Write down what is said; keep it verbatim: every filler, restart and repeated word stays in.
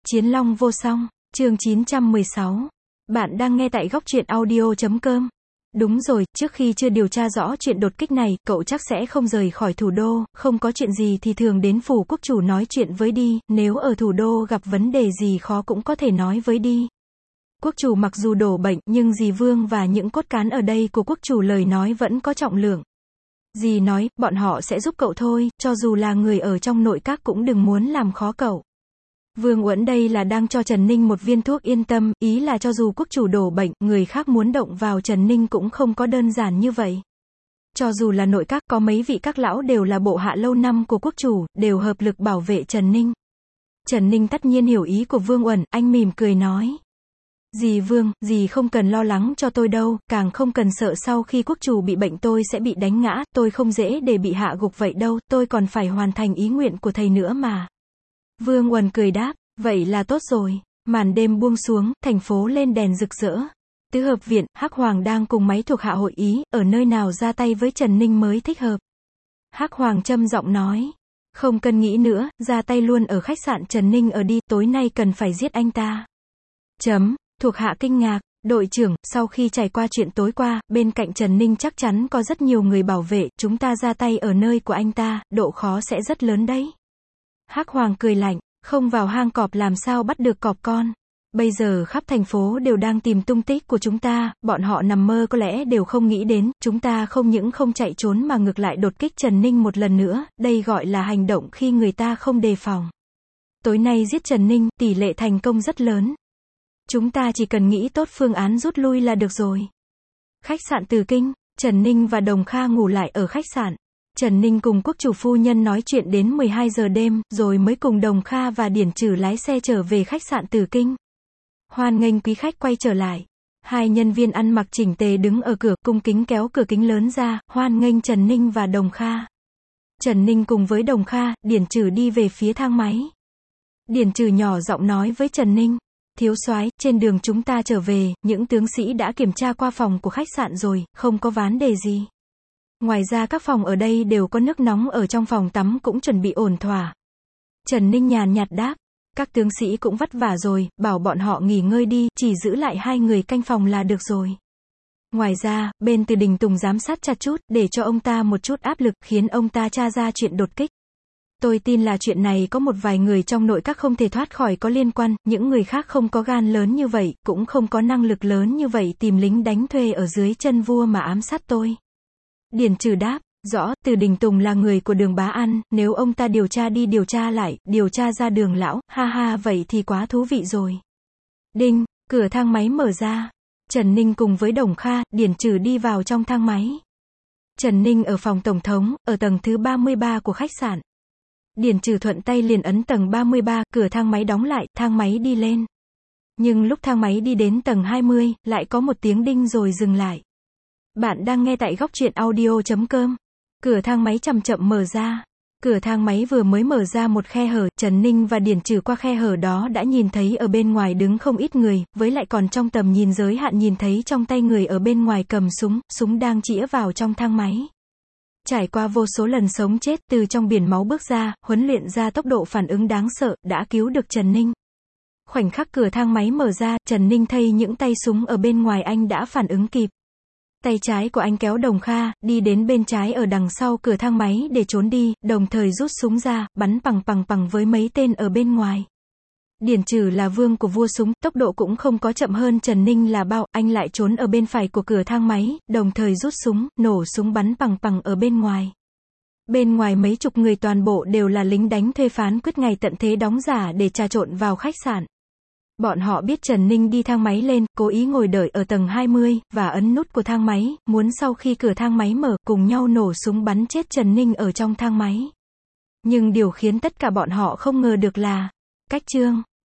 Chiến Long vô song, chương chín trăm mười sáu. Bạn đang nghe tại góc truyện audio chấm com. Đúng rồi, trước khi chưa điều tra rõ chuyện đột kích này, cậu chắc sẽ không rời khỏi thủ đô, không có chuyện gì thì thường đến phủ quốc chủ nói chuyện với đi, nếu ở thủ đô gặp vấn đề gì khó cũng có thể nói với đi. Quốc chủ mặc dù đổ bệnh, nhưng dì Vương và những cốt cán ở đây của quốc chủ lời nói vẫn có trọng lượng. Dì nói, bọn họ sẽ giúp cậu thôi, cho dù là người ở trong nội các cũng đừng muốn làm khó cậu. Vương Uẩn đây là đang cho Trần Ninh một viên thuốc yên tâm, ý là cho dù quốc chủ đổ bệnh, người khác muốn động vào Trần Ninh cũng không có đơn giản như vậy. Cho dù là nội các, có mấy vị các lão đều là bộ hạ lâu năm của quốc chủ, đều hợp lực bảo vệ Trần Ninh. Trần Ninh tất nhiên hiểu ý của Vương Uẩn, anh mỉm cười nói. Dì Vương, dì không cần lo lắng cho tôi đâu, càng không cần sợ sau khi quốc chủ bị bệnh tôi sẽ bị đánh ngã, tôi không dễ để bị hạ gục vậy đâu, tôi còn phải hoàn thành ý nguyện của thầy nữa mà. Vương Uẩn cười đáp, vậy là tốt rồi. Màn đêm buông xuống, thành phố lên đèn rực rỡ. Tứ hợp viện, Hắc Hoàng đang cùng mấy thuộc hạ hội ý, ở nơi nào ra tay với Trần Ninh mới thích hợp. Hắc Hoàng trầm giọng nói, không cần nghĩ nữa, ra tay luôn ở khách sạn Trần Ninh ở đi, tối nay cần phải giết anh ta. Chấm, thuộc hạ kinh ngạc, đội trưởng, sau khi trải qua chuyện tối qua, bên cạnh Trần Ninh chắc chắn có rất nhiều người bảo vệ, chúng ta ra tay ở nơi của anh ta, độ khó sẽ rất lớn đấy. Hắc Hoàng cười lạnh, không vào hang cọp làm sao bắt được cọp con. Bây giờ khắp thành phố đều đang tìm tung tích của chúng ta, bọn họ nằm mơ có lẽ đều không nghĩ đến, chúng ta không những không chạy trốn mà ngược lại đột kích Trần Ninh một lần nữa, đây gọi là hành động khi người ta không đề phòng. Tối nay giết Trần Ninh, tỷ lệ thành công rất lớn. Chúng ta chỉ cần nghĩ tốt phương án rút lui là được rồi. Khách sạn Từ Kinh, Trần Ninh và Đồng Kha ngủ lại ở khách sạn. Trần Ninh cùng quốc chủ phu nhân nói chuyện đến mười hai giờ đêm, rồi mới cùng Đồng Kha và Điển Trừ lái xe trở về khách sạn Từ Kinh. Hoan nghênh quý khách quay trở lại. Hai nhân viên ăn mặc chỉnh tề đứng ở cửa, cung kính kéo cửa kính lớn ra, hoan nghênh Trần Ninh và Đồng Kha. Trần Ninh cùng với Đồng Kha, Điển Trừ đi về phía thang máy. Điển Trừ nhỏ giọng nói với Trần Ninh, thiếu soái, trên đường chúng ta trở về, những tướng sĩ đã kiểm tra qua phòng của khách sạn rồi, không có vấn đề gì. Ngoài ra các phòng ở đây đều có nước nóng, ở trong phòng tắm cũng chuẩn bị ổn thỏa. Trần Ninh nhàn nhạt đáp, các tướng sĩ cũng vất vả rồi, bảo bọn họ nghỉ ngơi đi, chỉ giữ lại hai người canh phòng là được rồi. Ngoài ra, bên Từ Đình Tùng giám sát chặt chút, để cho ông ta một chút áp lực, khiến ông ta tra ra chuyện đột kích. Tôi tin là chuyện này có một vài người trong nội các không thể thoát khỏi có liên quan, những người khác không có gan lớn như vậy, cũng không có năng lực lớn như vậy tìm lính đánh thuê ở dưới chân vua mà ám sát tôi. Điển Trừ đáp, rõ, Từ Đình Tùng là người của Đường Bá An, nếu ông ta điều tra đi điều tra lại, điều tra ra Đường lão, ha ha vậy thì quá thú vị rồi. Đinh, cửa thang máy mở ra. Trần Ninh cùng với Đồng Kha, Điển Trừ đi vào trong thang máy. Trần Ninh ở phòng tổng thống, ở tầng thứ ba mươi ba của khách sạn. Điển Trừ thuận tay liền ấn tầng ba mươi ba, cửa thang máy đóng lại, thang máy đi lên. Nhưng lúc thang máy đi đến tầng hai mươi, lại có một tiếng đinh rồi dừng lại. Bạn đang nghe tại góc truyện audio chấm com. Cửa thang máy chậm chậm mở ra. Cửa thang máy vừa mới mở ra một khe hở, Trần Ninh và Điển Trừ qua khe hở đó đã nhìn thấy ở bên ngoài đứng không ít người, với lại còn trong tầm nhìn giới hạn nhìn thấy trong tay người ở bên ngoài cầm súng, súng đang chĩa vào trong thang máy. Trải qua vô số lần sống chết, từ trong biển máu bước ra, huấn luyện ra tốc độ phản ứng đáng sợ, đã cứu được Trần Ninh. Khoảnh khắc cửa thang máy mở ra, Trần Ninh thấy những tay súng ở bên ngoài anh đã phản ứng kịp. Tay trái của anh kéo Đồng Kha, đi đến bên trái ở đằng sau cửa thang máy để trốn đi, đồng thời rút súng ra, bắn pằng pằng pằng với mấy tên ở bên ngoài. Điển Trừ là vương của vua súng, tốc độ cũng không có chậm hơn Trần Ninh là bao, anh lại trốn ở bên phải của cửa thang máy, đồng thời rút súng, nổ súng bắn pằng pằng ở bên ngoài. Bên ngoài mấy chục người toàn bộ đều là lính đánh thuê phán quyết ngày tận thế đóng giả để trà trộn vào khách sạn. Bọn họ biết Trần Ninh đi thang máy lên, cố ý ngồi đợi ở tầng hai mươi, và ấn nút của thang máy, muốn sau khi cửa thang máy mở, cùng nhau nổ súng bắn chết Trần Ninh ở trong thang máy. Nhưng điều khiến tất cả bọn họ không ngờ được là, cách chương,